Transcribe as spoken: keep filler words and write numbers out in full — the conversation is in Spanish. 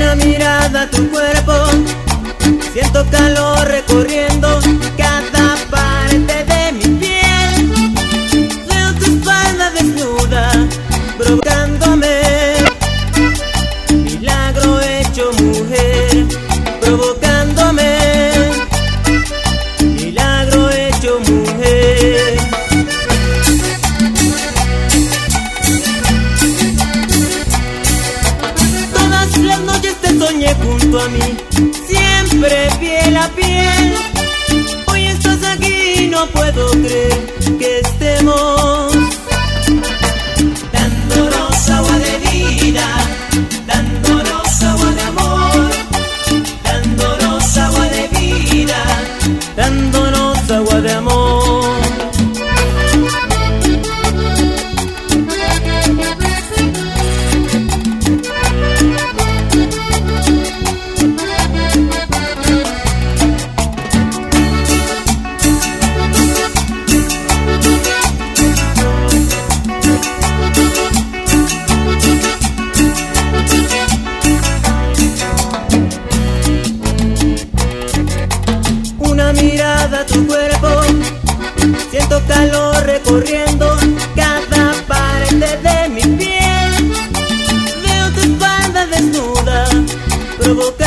Una mirada a tu cuerpo, siento calor recorriendo cada parte de mi piel. Veo tu espalda desnuda, provocándome. Milagro hecho mujer, provocándome. Milagro hecho mujer. Todas las noches te soñé junto a mí, siempre piel a piel. Hoy estás aquí, no puedo creer que estemos dándonos agua de vida, dándonos agua de amor, dándonos agua de vida, dándonos agua de amor. Una mirada a tu cuerpo, siento calor recorriendo cada parte de mi piel. Veo tu espalda desnuda, provocando.